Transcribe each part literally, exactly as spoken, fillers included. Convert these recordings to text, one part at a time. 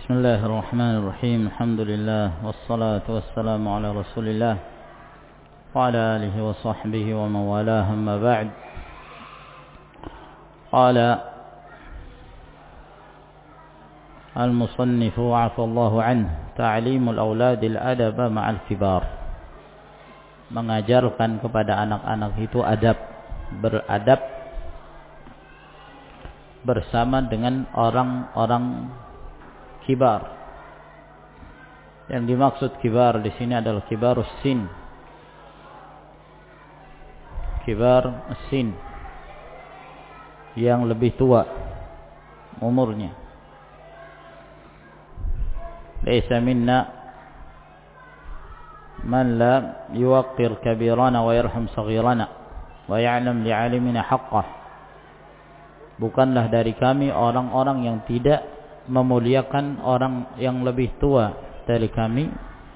بسم الله الرحمن الرحيم. الحمد لله والصلاة والسلام على رسول الله وعلى آله وصحبه ومن والاه. أما بعد، قال المصنف عفى الله عنه: تعليم الأولاد الأدب مع الكبار. Mengajarkan kepada anak-anak itu adab, beradab bersama dengan orang-orang kibar. Yang dimaksud kibar di sini adalah kibarus sin. Kibar sin, yang lebih tua umurnya. Laisa minna man la yuwaqqir kabirana wa yarham saghirana wa ya'lam li'alimina haqqah. Bukanlah dari kami orang-orang yang tidak memuliakan orang yang lebih tua dari kami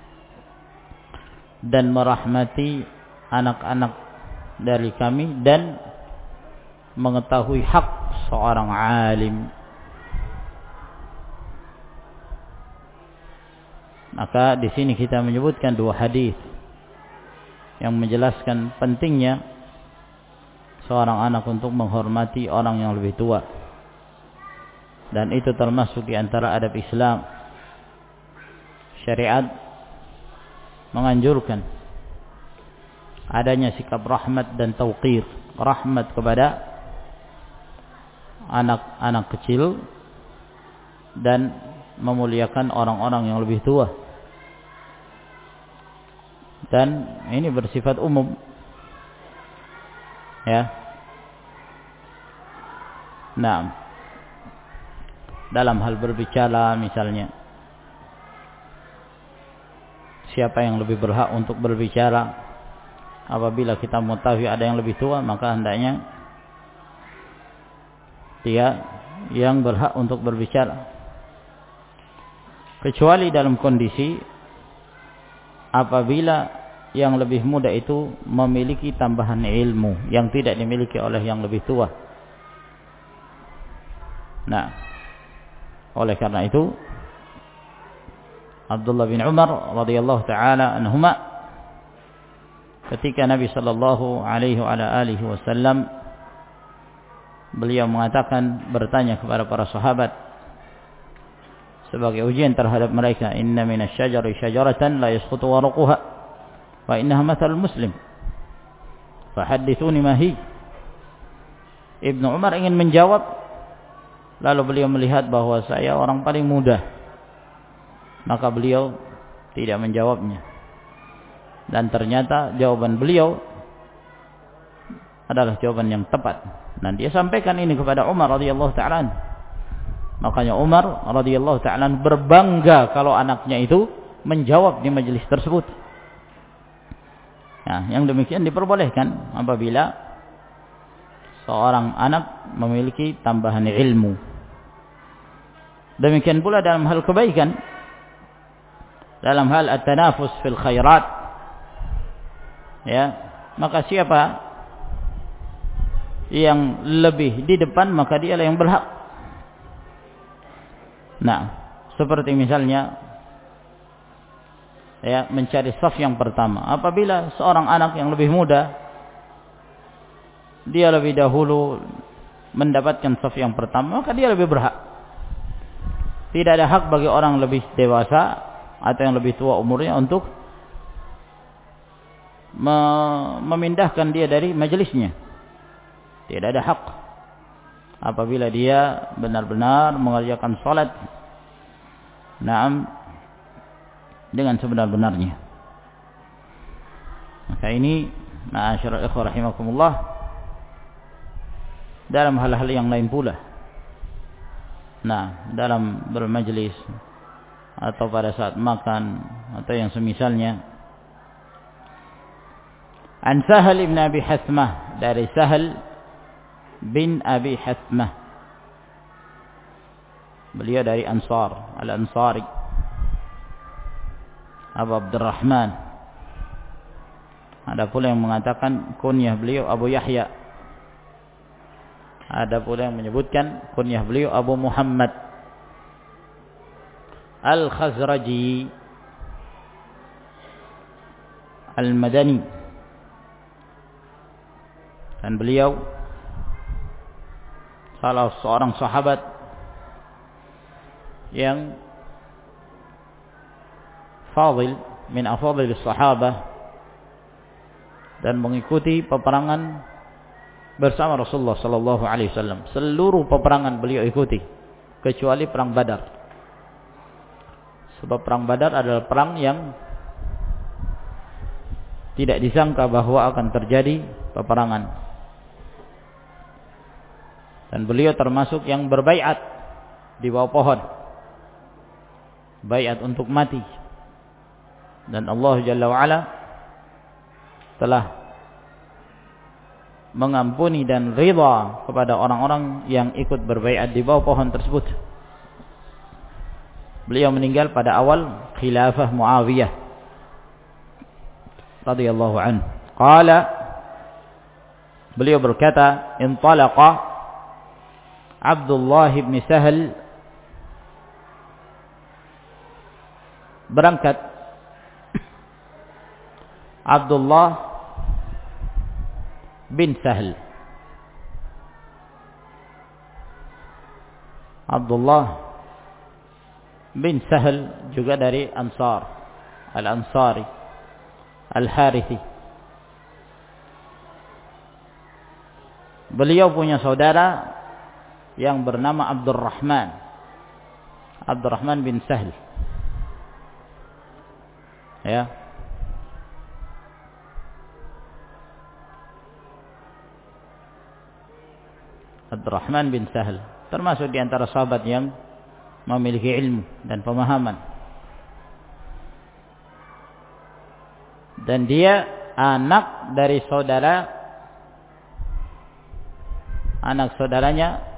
dan merahmati anak-anak dari kami dan mengetahui hak seorang alim. Maka di sini kita menyebutkan dua hadis yang menjelaskan pentingnya seorang anak untuk menghormati orang yang lebih tua. Dan itu termasuk di antara adab Islam. Syariat menganjurkan adanya sikap rahmat dan tauqir. Rahmat kepada anak-anak kecil dan memuliakan orang-orang yang lebih tua. Dan ini bersifat umum, ya. Nah, dalam hal berbicara misalnya, siapa yang lebih berhak untuk berbicara? Apabila kita mengetahui ada yang lebih tua, maka hendaknya dia yang berhak untuk berbicara. Kecuali dalam kondisi apabila yang lebih muda itu memiliki tambahan ilmu yang tidak dimiliki oleh yang lebih tua. Nah, oleh karena itu Abdullah bin Umar radhiyallahu taala anhuma, ketika Nabi sallallahu alaihi wa alihi wasallam beliau mengatakan, bertanya kepada para sahabat sebagai ujian terhadap mereka, inna minasyajari syajaratan la yasqutu warquha wa innaha mathalul muslim fahaddithuni ma hi. Ibnu Umar ingin menjawab, lalu beliau melihat bahwa saya orang paling muda, maka beliau tidak menjawabnya. Dan ternyata jawaban beliau adalah jawaban yang tepat. Dan dia sampaikan ini kepada Umar radhiyallahu ta'ala. Makanya Umar radhiyallahu ta'ala berbangga kalau anaknya itu menjawab di majelis tersebut. Nah, yang demikian diperbolehkan apabila seorang anak memiliki tambahan ilmu. Demikian pula dalam hal kebaikan, dalam hal at-tanafus fil khairat, ya, maka siapa yang lebih di depan maka dialah yang berhak. Nah, seperti misalnya, ya, mencari saf yang pertama. Apabila seorang anak yang lebih muda dia lebih dahulu mendapatkan saf yang pertama, maka dia lebih berhak. Tidak ada hak bagi orang lebih dewasa atau yang lebih tua umurnya untuk memindahkan dia dari majelisnya. Tidak ada hak apabila dia benar-benar mengerjakan salat, na'am, dengan sebenar-benarnya. Maka ini, ma'asyiral ikhwah rahimakumullah, dalam hal-hal yang lain pula. Nah, dalam bermajlis atau pada saat makan atau yang semisalnya. An Sahal ibn Abi Hathmah, dari Sahal bin Abi Hathmah, beliau dari Ansar, Al-Ansari, Abu Abdurrahman. Ada pula yang mengatakan kunyah beliau Abu Yahya. Ada pula yang menyebutkan kunyah beliau Abu Muhammad. Al-Khazraji Al-Madani, dan beliau salah seorang sahabat yang fadil min afadil sahabah dan mengikuti peperangan bersama Rasulullah sallallahu alaihi wasallam. Seluruh peperangan beliau ikuti kecuali perang Badar. Sebab perang Badar adalah perang yang tidak disangka bahwa akan terjadi peperangan. Dan beliau termasuk yang berbaiat di bawah pohon, baiat untuk mati. Dan Allah Jalla wa'ala telah mengampuni dan ridha kepada orang-orang yang ikut berbaiat di bawah pohon tersebut. Beliau meninggal pada awal khilafah Muawiyah radhiyallahu anhu. Qala, beliau berkata, intalaqa Abdullah bin Sahal, berangkat Abdullah bin Sahal. Abdullah bin Sahal juga dari Ansar, Al-Ansari, Al-Harithi. Beliau punya saudara yang bernama Abdurrahman, Abdurrahman bin Sahal. Ya. Abdurrahman bin Sahal termasuk di antara sahabat yang memiliki ilmu dan pemahaman. Dan dia anak dari saudara anak saudaranya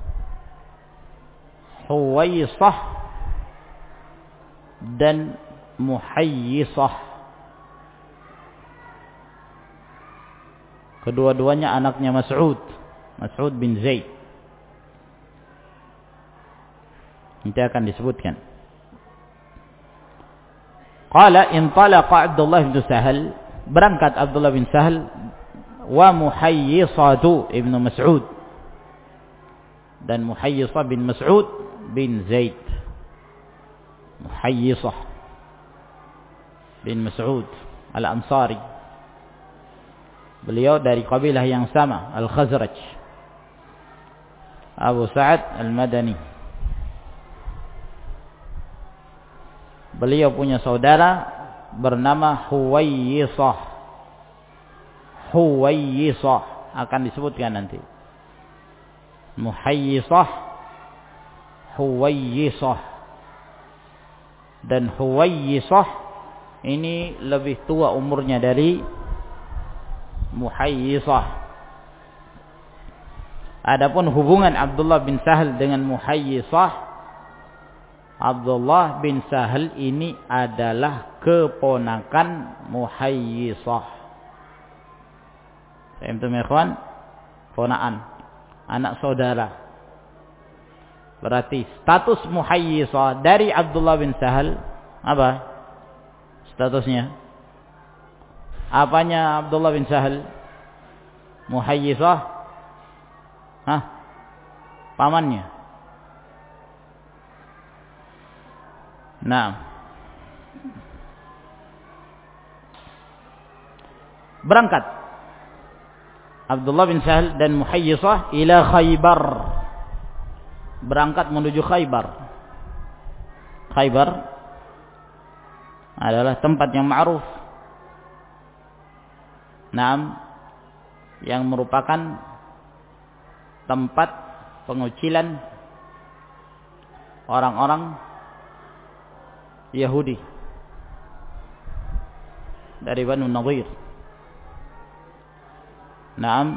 Huwaisah dan Muhayyisah. Kedua-duanya anaknya Mas'ud, Mas'ud bin Zaid. Nanti akan disebutkan. Qala intalaqa Abdullah bin Sahal, berangkat Abdullah bin Sahal, wa Muhayyisatu ibnu Mas'ud, dan Muhayyisah bin Mas'ud bin Zaid. Muhayyisah bin Mas'ud Al-Ansari, beliau dari kabilah yang sama, Al-Khazraj, Abu Sa'ad Al-Madani. Beliau punya saudara bernama Huwaisah. Huwaisah akan disebutkan nanti. Muhayyisah, Huwaisah. Dan Huwaisah ini lebih tua umurnya dari Muhayyisah. Adapun hubungan Abdullah bin Sahal dengan Muhayyisah, Abdullah bin Sahal ini adalah keponakan Muhayyisah. Paham ya ikhwan? Ponaan, anak saudara. Berarti status Muhayyisah dari Abdullah bin Sahal apa? Statusnya? Apanya Abdullah bin Sahal? Muhayyisah? Hah? Pamannya. Nah. Berangkat Abdullah bin Sahal dan Muhayyisah ila Khaybar. Berangkat menuju Khaybar. Khaybar adalah tempat yang ma'ruf. Naam, yang merupakan tempat pengucilan orang-orang Yahudi dari Banu Nadir. Naam,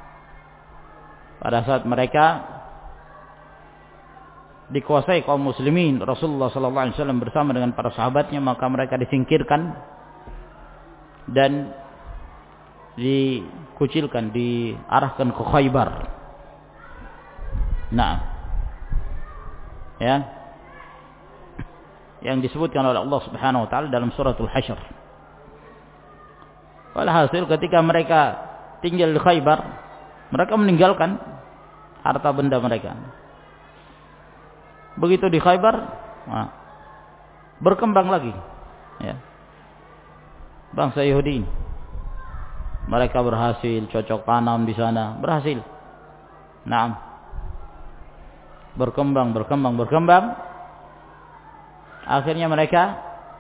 pada saat mereka dikuasai kaum muslimin, Rasulullah sallallahu alaihi wasallam bersama dengan para sahabatnya, maka mereka disingkirkan dan dikucilkan, diarahkan ke Khaybar. Nah, ya. yang disebutkan oleh Allah Subhanahu wa taala dalam suratul Hasyr. Walhasil ketika mereka tinggal di Khaybar, mereka meninggalkan harta benda mereka. Begitu di Khaybar, nah, berkembang lagi, ya. Bangsa Yahudi, mereka berhasil cocok tanam di sana, berhasil. Naam. Berkembang, berkembang, berkembang. Akhirnya mereka,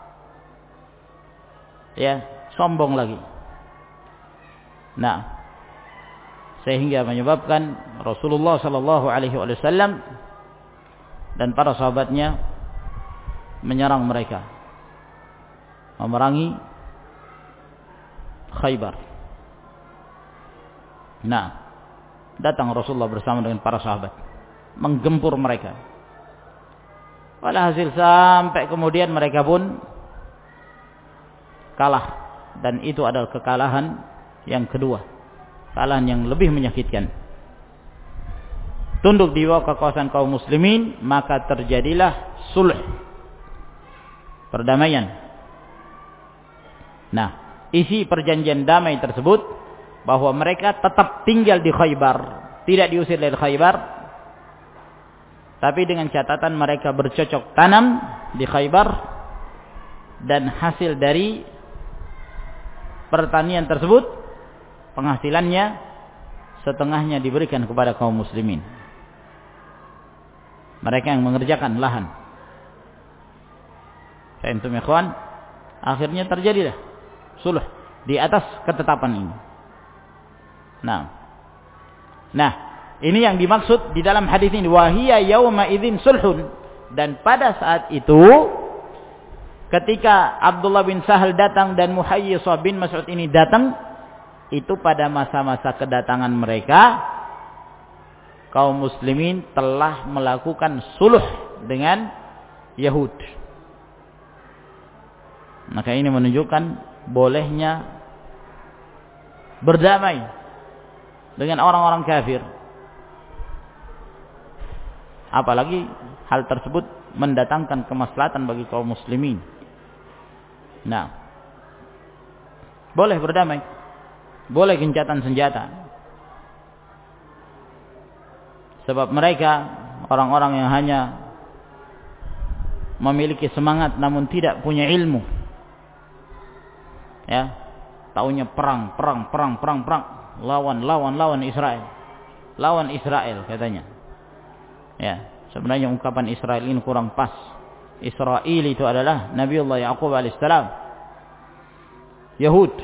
ya, sombong lagi. Nah, sehingga menyebabkan Rasulullah sallallahu alaihi wasallam dan para sahabatnya menyerang mereka, memerangi Khaybar. Nah, datang Rasulullah bersama dengan para sahabat, menggempur mereka. Walhasil sampai kemudian mereka pun kalah, dan itu adalah kekalahan yang kedua, kekalahan yang lebih menyakitkan. Tunduk di bawah kekuasaan kaum muslimin, maka terjadilah sulh, perdamaian. Nah, isi perjanjian damai tersebut bahwa mereka tetap tinggal di Khaybar, tidak diusir dari Khaybar, tapi dengan catatan mereka bercocok tanam di Khaybar, dan hasil dari pertanian tersebut, penghasilannya setengahnya diberikan kepada kaum muslimin, mereka yang mengerjakan lahan. Fahimtum ya kawan? Akhirnya terjadilah sulh di atas ketetapan ini. Nah, nah ini yang dimaksud di dalam hadis ini, wahiya yauma idzin sulhun. Dan pada saat itu, ketika Abdullah bin Sahal datang dan Muhayyisah bin Mas'ud ini datang, itu pada masa-masa kedatangan mereka, kaum muslimin telah melakukan sulh dengan Yahud. Maka ini menunjukkan bolehnya berdamai dengan orang-orang kafir. Apalagi hal tersebut mendatangkan kemaslahatan bagi kaum muslimin. Nah, boleh berdamai, boleh gencatan senjata. Sebab mereka orang-orang yang hanya memiliki semangat namun tidak punya ilmu. Ya, taunya perang, perang, perang, perang, perang, lawan, lawan, lawan Israel, lawan Israel katanya. Ya, sebenarnya ungkapan Israel ini kurang pas. Israel itu adalah Nabiullah Yaqub alaihissalam, Yahud.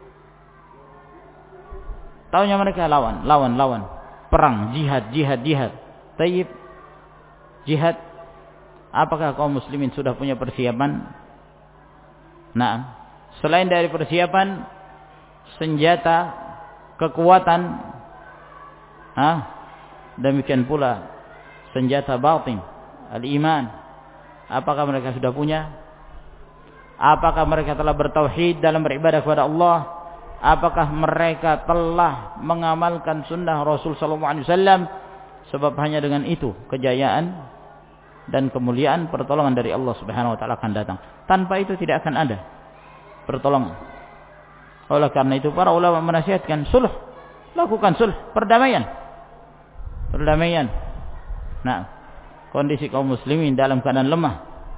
Taunya mereka lawan, lawan, lawan, perang, jihad, jihad, jihad. Tayyib, jihad. Apakah kaum muslimin sudah punya persiapan? Nah, selain dari persiapan senjata, kekuatan, ah, demikian pula senjata batin, al-iman. Apakah mereka sudah punya? Apakah mereka telah bertauhid dalam beribadah kepada Allah? Apakah mereka telah mengamalkan sunnah Rasul sallallahu alaihi wasallam? Sebab hanya dengan itu kejayaan dan kemuliaan pertolongan dari Allah Subhanahu wa taala akan datang. Tanpa itu tidak akan ada pertolongan. Oleh karena itu para ulama menasihatkan sulh, lakukan sulh, perdamaian. Perdamaian. Nah, kondisi kaum muslimin dalam keadaan lemah.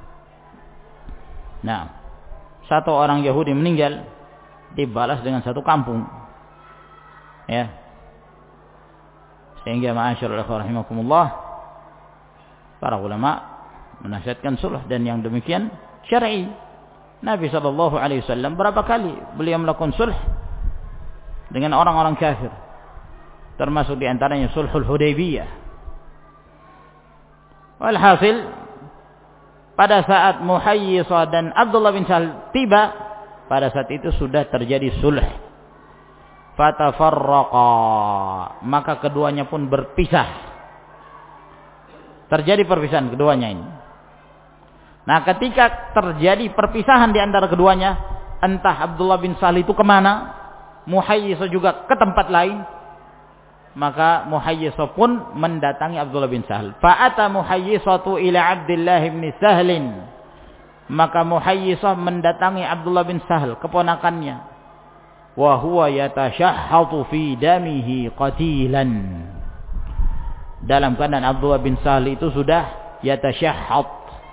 Nah, satu orang Yahudi meninggal dibalas dengan satu kampung. Ya. Sehingga ma'asyiral ikhwah rahimakumullah, para ulama menasihatkan sulh, dan yang demikian syar'i. Nabi sallallahu alaihi wasallam berapa kali beliau melakukan sulh dengan orang-orang kafir, termasuk di antaranya sulhul Hudaybiyah. Walhasil, pada saat Muhayyisah dan Abdullah bin Sahal tiba, pada saat itu sudah terjadi sulh. Fatafarraqa, maka keduanya pun berpisah. Terjadi perpisahan keduanya ini. Nah, ketika terjadi perpisahan di antara keduanya, entah Abdullah bin Sahal itu kemana, Muhayyisah juga ke tempat lain, maka Muhayyisah pun mendatangi Abdullah bin Sahal. Fa'ata Muhayyisatu ila Abdullah bin Sahlin Maka Muhayyisah mendatangi Abdullah bin Sahal, keponakannya. Wa huwa yatashahhatu fi damihi qatilan. Dalam keadaan Abdullah bin Sahal itu sudah yatashahhat.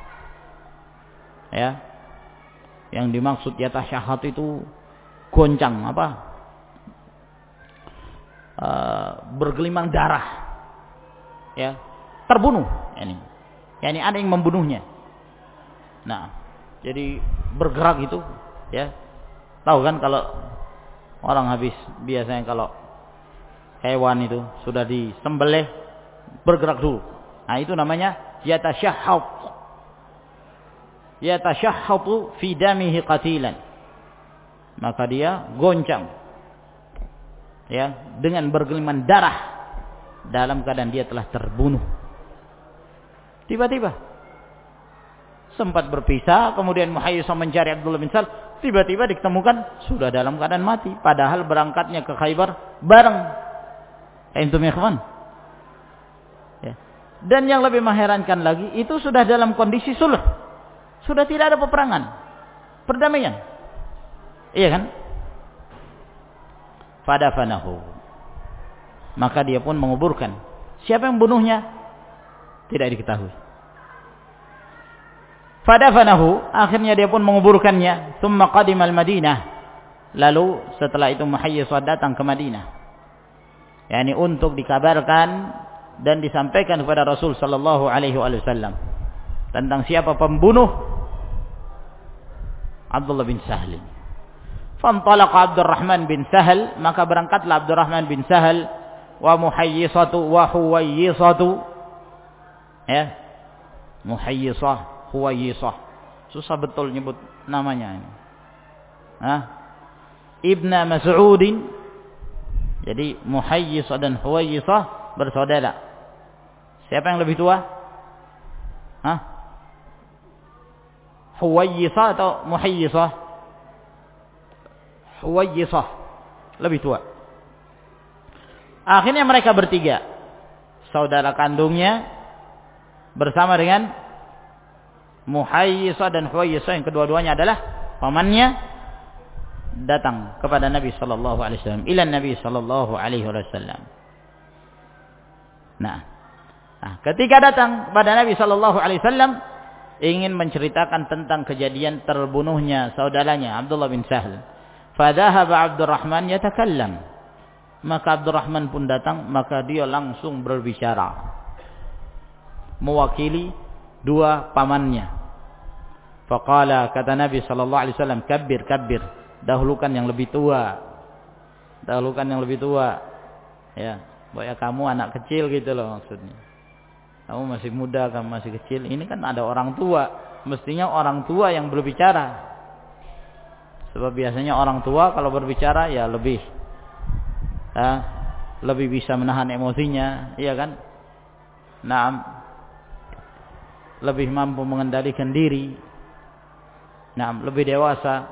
Ya. Yang dimaksud yatashahhat itu goncang apa? Uh, bergelimang darah. Ya. Terbunuh ini. Yani ada yang membunuhnya. Nah, jadi bergerak itu, ya. Tahu kan kalau orang habis biasanya kalau hewan itu sudah disembelih bergerak dulu. Nah, itu namanya yatashahhab. Yatashahhatu fi damihi qatilan. Maka dia goncang. Ya, dengan bergelimang darah dalam keadaan dia telah terbunuh. Tiba-tiba sempat berpisah, kemudian Muhayyisah mencari Abdullah bin Sahal, tiba-tiba ditemukan sudah dalam keadaan mati, padahal berangkatnya ke Khaybar bareng. Antum ya kawan? Ya. Dan yang lebih mengherankan lagi, itu sudah dalam kondisi sulh. Sudah tidak ada peperangan. Perdamaian. Iya kan? Fadafanahu. Maka dia pun menguburkan. Siapa yang bunuhnya? Tidak diketahui. Fadafanahu, akhirnya dia pun menguburkannya. Tsumma qadima al-Madinah. Lalu setelah itu Muhayyisah datang ke Madinah. Yani untuk dikabarkan dan disampaikan kepada Rasul sallallahu alaihi wasallam tentang siapa pembunuh Abdullah bin Sahal. Fantalaqa Abdurrahman bin Sahal, maka berangkatlah Abdurrahman bin Sahal wa Muhayyisatu wa Huwayyisatu. Ya, Muhayyisah, Huwayyisah. Susah betul nyebut namanya ini. Hah? Ibna Mas'udin. Jadi Muhayyisah dan Huwayyisah bersaudara. Siapa yang lebih tua? Hah? Huwayyisah atau Muhayyisah? Huwayyisah lebih tua. Akhirnya mereka bertiga, saudara kandungnya bersama dengan Muhayyisah dan Huwayyisah yang kedua-duanya adalah pamannya, datang kepada Nabi sallallahu alaihi wasallam, ila Nabi sallallahu alaihi wasallam. Nah, nah, ketika datang kepada Nabi sallallahu alaihi wasallam ingin menceritakan tentang kejadian terbunuhnya saudaranya Abdullah bin Sahal. Fadhahaba Abdurrahman yatakallam. Maka Abdurrahman pun datang, maka dia langsung berbicara. Mewakili dua pamannya. Faqala, kata Nabi sallallahu alaihi wasallam, kabbir kabbir, dahulukan yang lebih tua. Dahulukan yang lebih tua. Ya, bahwa kamu anak kecil gitu loh maksudnya. Kamu masih muda, kamu masih kecil. Ini kan ada orang tua. Mestinya orang tua yang berbicara. Sebab biasanya orang tua kalau berbicara ya lebih ya, lebih bisa menahan emosinya, iya kan? Nah, lebih mampu mengendalikan diri. Nah, lebih dewasa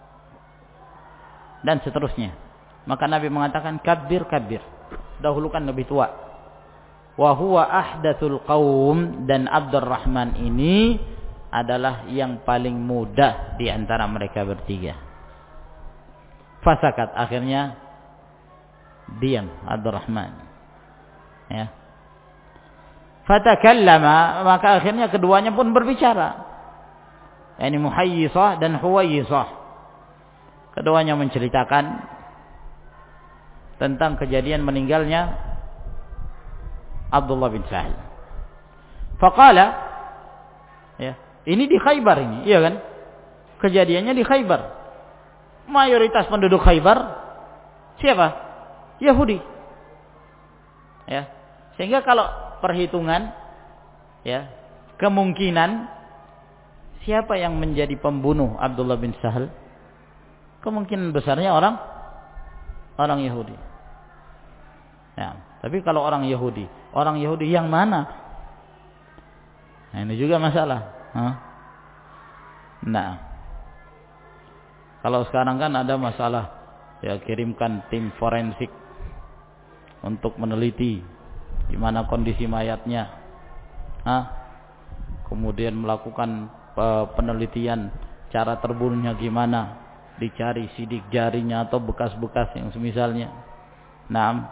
dan seterusnya. Maka Nabi mengatakan kabbir kabbir, dahulukan lebih tua. Wa huwa ahdatsul qaum, dan Abdurrahman ini adalah yang paling muda di antara mereka bertiga. Fasakat, akhirnya diam Abdurrahman. Ya. Fatakallama, maka akhirnya keduanya pun berbicara. Yani Muhayyisah dan Huwayyisah. Keduanya menceritakan tentang kejadian meninggalnya Abdullah bin Sahal. Faqala, ya, ini di Khaybar ini, iya kan? Kejadiannya di Khaybar. Mayoritas penduduk Khaybar siapa? Yahudi. Ya. Sehingga kalau perhitungan, ya, kemungkinan siapa yang menjadi pembunuh Abdullah bin Sahal? Kemungkinan besarnya orang orang Yahudi. Ya, tapi kalau orang Yahudi, orang Yahudi yang mana? Nah, ini juga masalah. Hah? Nah, kalau sekarang kan ada masalah, ya kirimkan tim forensik untuk meneliti di mana kondisi mayatnya. Hah? Kemudian melakukan penelitian cara terbunuhnya gimana, dicari sidik jarinya atau bekas-bekas yang semisalnya. Naam.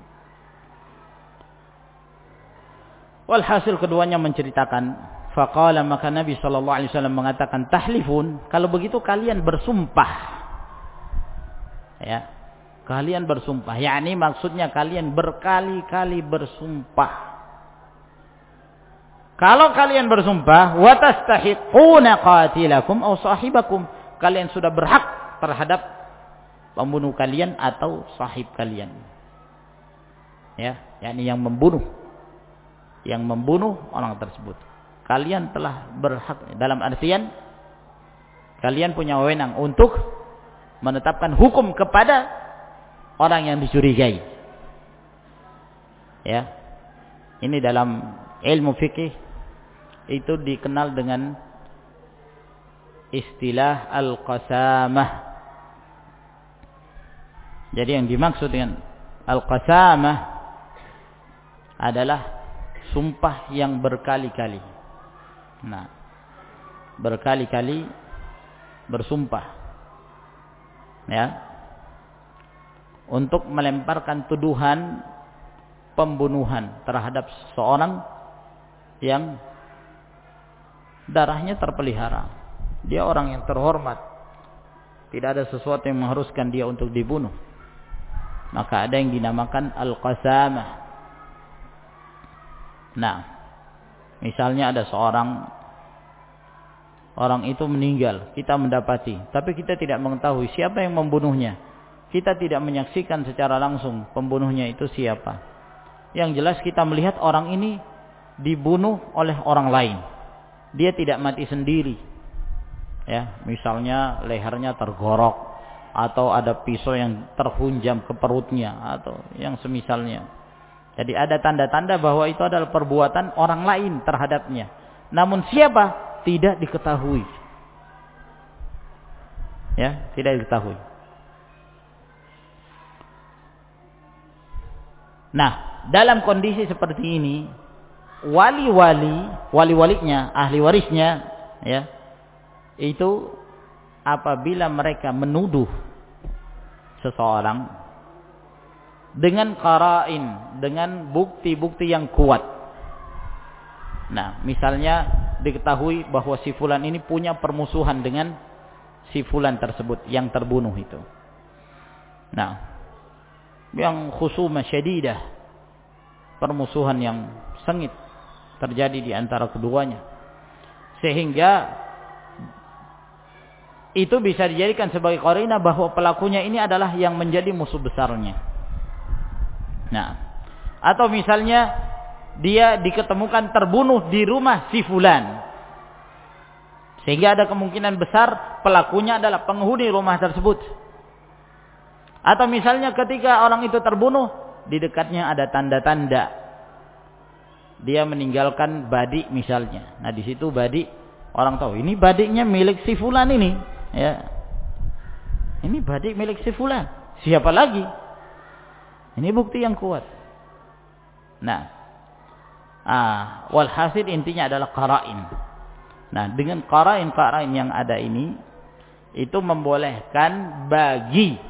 Walhasil keduanya menceritakan, faqala, maka Nabi sallallahu alaihi wasallam mengatakan, tahlifun, kalau begitu kalian bersumpah. Ya. Kalian bersumpah, yakni maksudnya kalian berkali-kali bersumpah. Kalau kalian bersumpah, wa tastahiquna qatilakum aw sahibakum, kalian sudah berhak terhadap pembunuh kalian atau sahib kalian. Ya, yakni yang membunuh. Yang membunuh orang tersebut. Kalian telah berhak, dalam artian kalian punya wewenang untuk menetapkan hukum kepada orang yang dicurigai. Ya. Ini dalam ilmu fikih itu dikenal dengan istilah al-qasamah. Jadi yang dimaksud dengan al-qasamah adalah sumpah yang berkali-kali. Nah, berkali-kali bersumpah. Ya. Untuk melemparkan tuduhan pembunuhan terhadap seorang yang darahnya terpelihara. Dia orang yang terhormat. Tidak ada sesuatu yang mengharuskan dia untuk dibunuh. Maka ada yang dinamakan al-qasamah. Nah, misalnya ada seorang orang itu meninggal, kita mendapati, tapi kita tidak mengetahui siapa yang membunuhnya. Kita tidak menyaksikan secara langsung pembunuhnya itu siapa. Yang jelas kita melihat orang ini dibunuh oleh orang lain. Dia tidak mati sendiri. Ya, misalnya lehernya tergorok atau ada pisau yang terhunjam ke perutnya atau yang semisalnya. Jadi ada tanda-tanda bahwa itu adalah perbuatan orang lain terhadapnya. Namun siapa? Tidak diketahui. Ya, tidak diketahui. Nah, dalam kondisi seperti ini, wali-wali, wali-walinya, ahli warisnya, ya, itu apabila mereka menuduh seseorang dengan qara'in, dengan bukti-bukti yang kuat. Nah, misalnya diketahui bahwa si fulan ini punya permusuhan dengan si fulan tersebut yang terbunuh itu. Nah, yang khusumah syadidah, permusuhan yang sengit terjadi di antara keduanya, sehingga itu bisa dijadikan sebagai qarinah bahwa pelakunya ini adalah yang menjadi musuh besarnya. Nah, atau misalnya dia diketemukan terbunuh di rumah si fulan, sehingga ada kemungkinan besar pelakunya adalah penghuni rumah tersebut. Atau misalnya ketika orang itu terbunuh, di dekatnya ada tanda-tanda dia meninggalkan badik misalnya. Nah, di situ badik, orang tahu ini badiknya milik si fulan ini, ya. Ini badik milik si fulan. Siapa lagi? Ini bukti yang kuat. Nah, ah, walhasil intinya adalah qara'in. Nah, dengan qara'in-qara'in yang ada ini, itu membolehkan bagi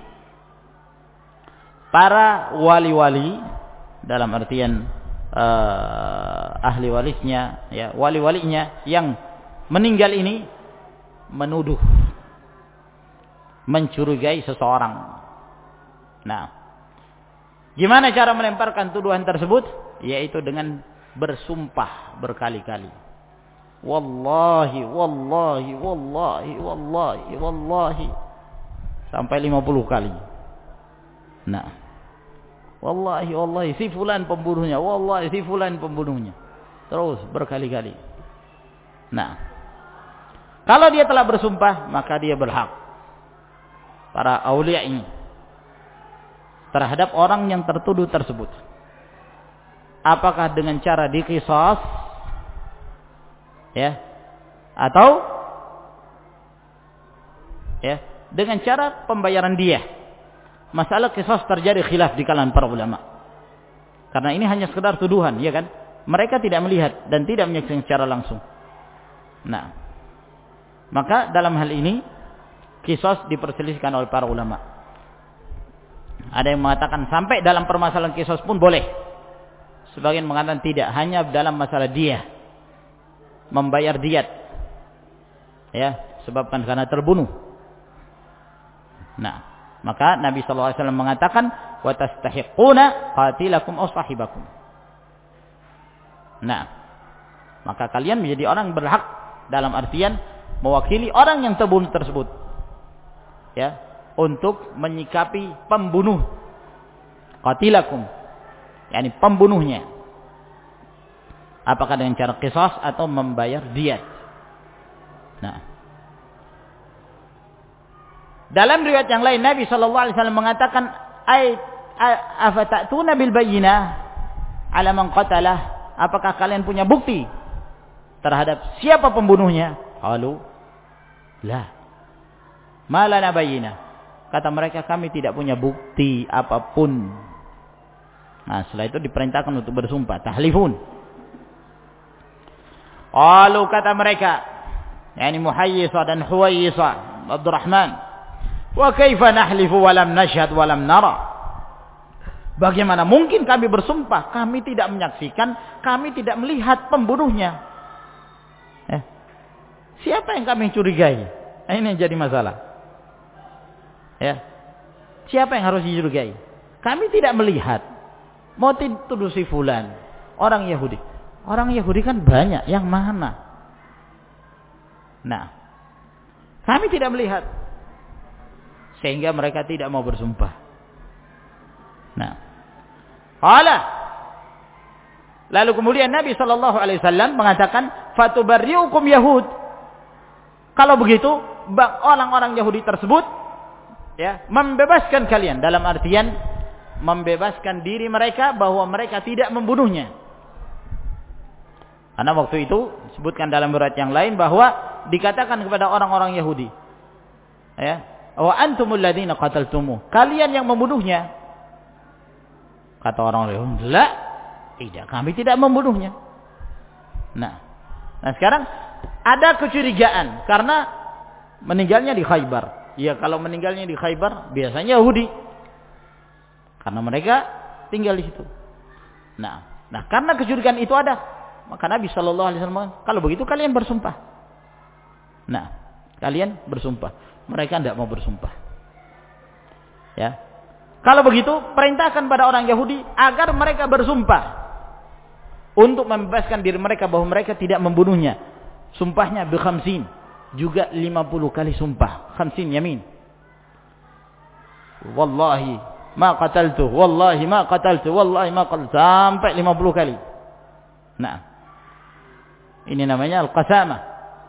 para wali-wali, dalam artian uh, ahli warisnya, ya, wali-walinya yang meninggal ini menuduh, mencurigai seseorang. Nah, gimana cara melemparkan tuduhan tersebut? Yaitu dengan bersumpah berkali-kali. Wallahi, wallahi, wallahi, wallahi, wallahi, sampai lima puluh kali. Nah, wallahi, wallahi, si fulan pembunuhnya, wallahi, si fulan pembunuhnya. Terus berkali-kali. Nah, kalau dia telah bersumpah, maka dia berhak, para aulia ini, terhadap orang yang tertuduh tersebut. Apakah dengan cara diqisas, ya, atau ya dengan cara pembayaran dia. Masalah qisas terjadi khilaf di kalangan para ulama. Karena ini hanya sekedar tuduhan, ya kan? Mereka tidak melihat dan tidak menyaksikan secara langsung. Nah, Maka dalam hal ini qisas diperselisihkan oleh para ulama. Ada yang mengatakan sampai dalam permasalahan qisas pun boleh. Sebagian mengatakan tidak, hanya dalam masalah diyah, membayar diyat. Ya, sebabkan karena terbunuh. Nah, maka Nabi sallallahu alaihi wasallam mengatakan wa tastahiquna qatilakum aw sahibakum. Nah, maka kalian menjadi orang berhak dalam artian mewakili orang yang terbunuh tersebut. Ya, untuk menyikapi pembunuh. Qatilakum, yakni pembunuhnya. Apakah dengan cara qisas atau membayar diyat. Nah, dalam riwayat yang lain Nabi sallallahu alaihi wasallam mengatakan, "Ai afata'tuna bil bayyinah ala man qatalah?" Apakah kalian punya bukti terhadap siapa pembunuhnya? Qalu, "La." Ma lana bayyinah. Kata mereka, kami tidak punya bukti apapun. Nah, setelah itu diperintahkan untuk bersumpah, tahlifun. Qalu, kata mereka, yakni Muhayyisa dan Huwayyisa Abdurrahman, wa kaifa nahlifu wa lam nashhad wa lam nara? Bagaimana mungkin kami bersumpah, kami tidak menyaksikan, kami tidak melihat pembunuhnya? Eh, siapa yang kami curigai? Nah, ini yang jadi masalah. Ya, siapa yang harus dicurigai? Kami tidak melihat. Mau tuduh si fulan, orang Yahudi. Orang Yahudi kan banyak, yang mana? Nah, kami tidak melihat. Sehingga mereka tidak mau bersumpah. Nah, qala. Lalu kemudian Nabi sallallahu alaihi wasallam mengatakan, "Fatubarriukum Yahud." Kalau begitu, orang-orang Yahudi tersebut ya, membebaskan kalian, dalam artian membebaskan diri mereka bahwa mereka tidak membunuhnya. Karena waktu itu disebutkan dalam riwayat yang lain bahwa dikatakan kepada orang-orang Yahudi, ya, wa antumul ladzina qataltumuh, kalian yang membunuhnya. Kata orang Yahudi, la, tidak, kami tidak membunuhnya. Nah, nah sekarang ada kecurigaan karena meninggalnya di Khaybar. Ya, kalau meninggalnya di Khaybar biasanya Yahudi, karena mereka tinggal di situ. Nah, nah karena kecurigaan itu ada, maka Nabi Shallallahu Alaihi Wasallam, kalau begitu kalian bersumpah. Nah, kalian bersumpah. Mereka tidak mau bersumpah. Ya, kalau begitu perintahkan pada orang Yahudi agar mereka bersumpah untuk membebaskan diri mereka bahwa mereka tidak membunuhnya. Sumpahnya bi khamsin, juga lima puluh kali sumpah, khamsin yamin. Wallahi ma qataltu, wallahi ma qataltu, wallahi ma qataltu, sampai lima puluh kali. Nah, ini namanya al-qasamah.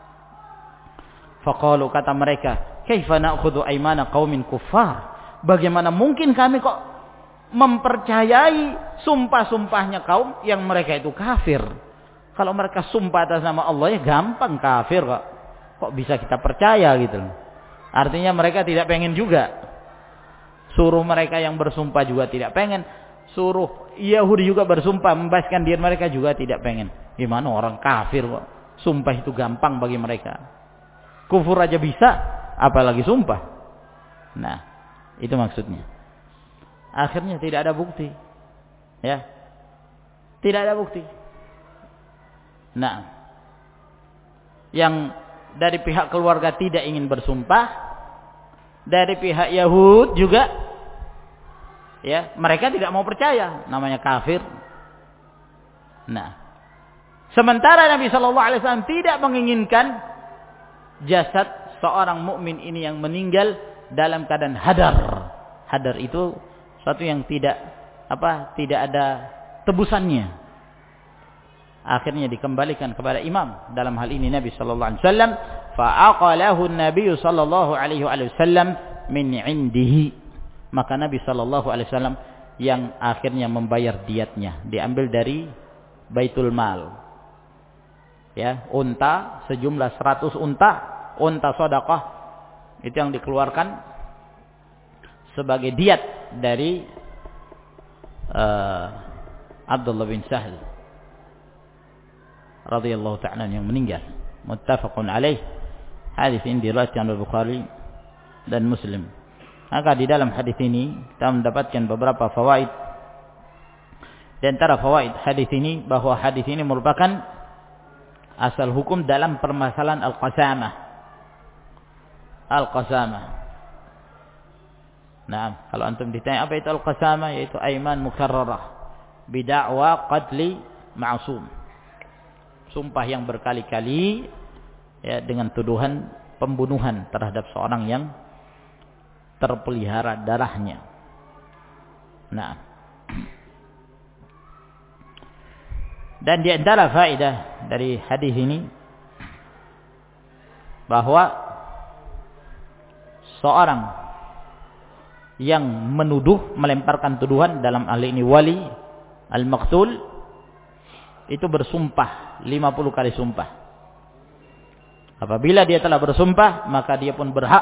Faqalu, kata mereka, kaifa na'khudhu aymana qaumin kuffar? Bagaimana mungkin kami kok mempercayai sumpah-sumpahnya kaum yang mereka itu kafir? Kalau mereka sumpah atas nama Allah ya gampang kafir kok. Kok bisa kita percaya gitu? Artinya mereka tidak pengen juga. Suruh mereka yang bersumpah juga tidak pengen. Suruh Yahudi juga bersumpah membebaskan diri mereka juga tidak pengen. Gimana orang kafir kok? Sumpah itu gampang bagi mereka. Kufur aja bisa, apalagi sumpah. Nah, itu maksudnya. Akhirnya tidak ada bukti. Ya. Tidak ada bukti. Nah, yang dari pihak keluarga tidak ingin bersumpah, dari pihak Yahud juga, ya, mereka tidak mau percaya, namanya kafir. Nah, sementara Nabi Shallallahu Alaihi Wasallam tidak menginginkan jasad seorang mukmin ini yang meninggal dalam keadaan hadar. Hadar itu suatu yang tidak apa, tidak ada tebusannya. Akhirnya dikembalikan kepada imam, dalam hal ini Nabi sallallahu alaihi wasallam, fa'aqalahu an-nabiy sallallahu alaihi wasallam min 'indihi. Maka Nabi sallallahu alaihi wasallam yang akhirnya membayar diatnya, diambil dari Baitul Mal. Ya, unta sejumlah seratus unta, unta sedekah itu yang dikeluarkan sebagai diat dari uh, Abdullah bin Sahal radhiyallahu ta'ala yang meninggal. Muttafaqun alaih. Hadis ini diriwayatkan oleh Bukhari dan Muslim. Maka di dalam hadis ini kita mendapatkan beberapa fawaid. Di antara fawaid hadis ini bahwa hadis ini merupakan asal hukum dalam permasalahan al-qasamah. Al-qasamah. Nah, kalau antum ditanya apa itu al-qasamah, yaitu aiman mukarrarah bid'a'wa qatli ma'sum. Sumpah yang berkali-kali ya dengan tuduhan pembunuhan terhadap seorang yang terpelihara darahnya. Nah. Dan di antara faedah dari hadis ini bahwa seorang yang menuduh, melemparkan tuduhan, dalam hal ini wali al-maqtul, itu bersumpah lima puluh kali sumpah. Apabila dia telah bersumpah, maka dia pun berhak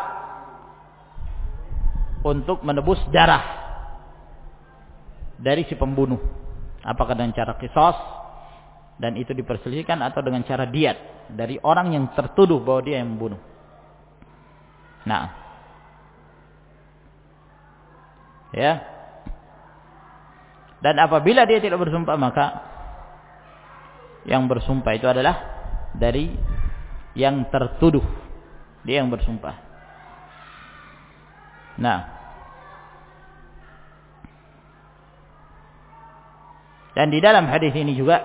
untuk menebus darah dari si pembunuh. Apakah dengan cara qisas, dan itu diperselisihkan, atau dengan cara diat dari orang yang tertuduh bahwa dia yang membunuh. Nah, ya. Dan apabila dia tidak bersumpah, maka yang bersumpah itu adalah dari yang tertuduh, dia yang bersumpah. Nah, dan di dalam hadis ini juga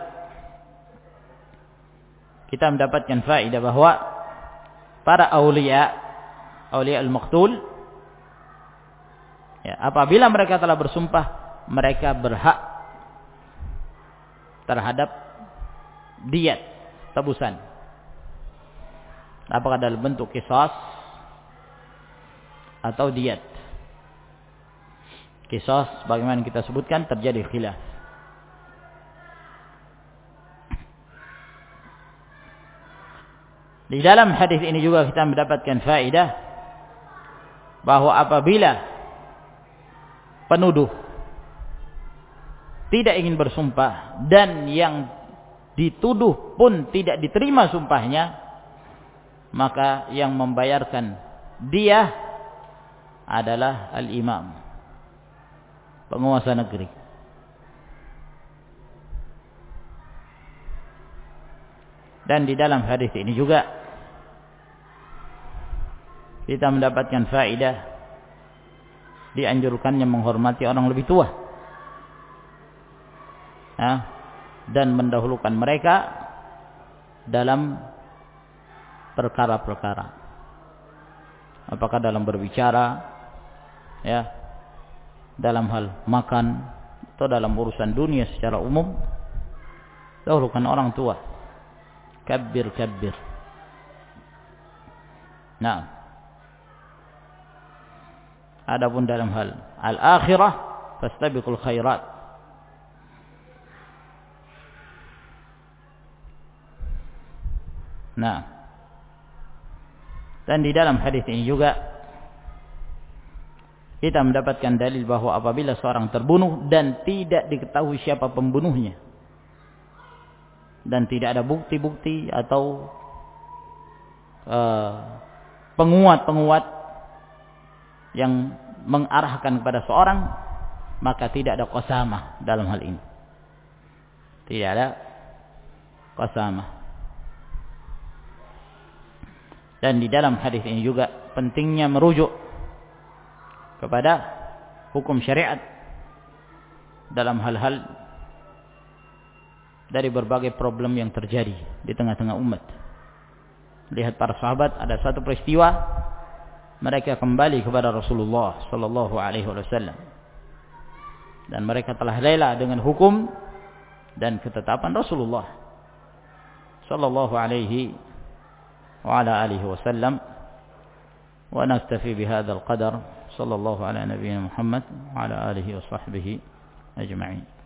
kita mendapatkan faedah bahwa para aulia, aulia al-maqtul, ya, apabila mereka telah bersumpah, mereka berhak terhadap diyat, tebusan. Apakah dalam bentuk qisas atau diyat. Qisas, bagaimana kita sebutkan, terjadi khilaf. Di dalam hadis ini juga kita mendapatkan faedah bahwa apabila penuduh tidak ingin bersumpah dan yang dituduh pun tidak diterima sumpahnya, maka yang membayarkan dia adalah al-imam, penguasa negeri. Dan di dalam hadis ini juga kita mendapatkan faedah dianjurkannya menghormati orang lebih tua, ya, dan mendahulukan mereka dalam perkara-perkara, apakah dalam berbicara, ya, dalam hal makan, atau dalam urusan dunia secara umum. Dahulukan orang tua, kabbir kabbir. Nah, adapun dalam hal al-akhirah, fastabiqul khairat. Nah, dan di dalam hadis ini juga kita mendapatkan dalil bahwa apabila seorang terbunuh dan tidak diketahui siapa pembunuhnya, dan tidak ada bukti-bukti atau penguat-penguat uh, yang mengarahkan kepada seorang, maka tidak ada qasamah dalam hal ini. Tidak ada qasamah. Dan di dalam hadis ini juga pentingnya merujuk kepada hukum syariat dalam hal-hal dari berbagai problem yang terjadi di tengah-tengah umat. Lihat para sahabat, ada satu peristiwa mereka kembali kepada Rasulullah sallallahu alaihi wasallam, dan mereka telah rela dengan hukum dan ketetapan Rasulullah sallallahu alaihi wa ala alihi wasallam. Wa naktafi bihadzal qadar. Sallallahu ala nabiyyina Muhammad wa ala alihi wa sahbihi ajma'in.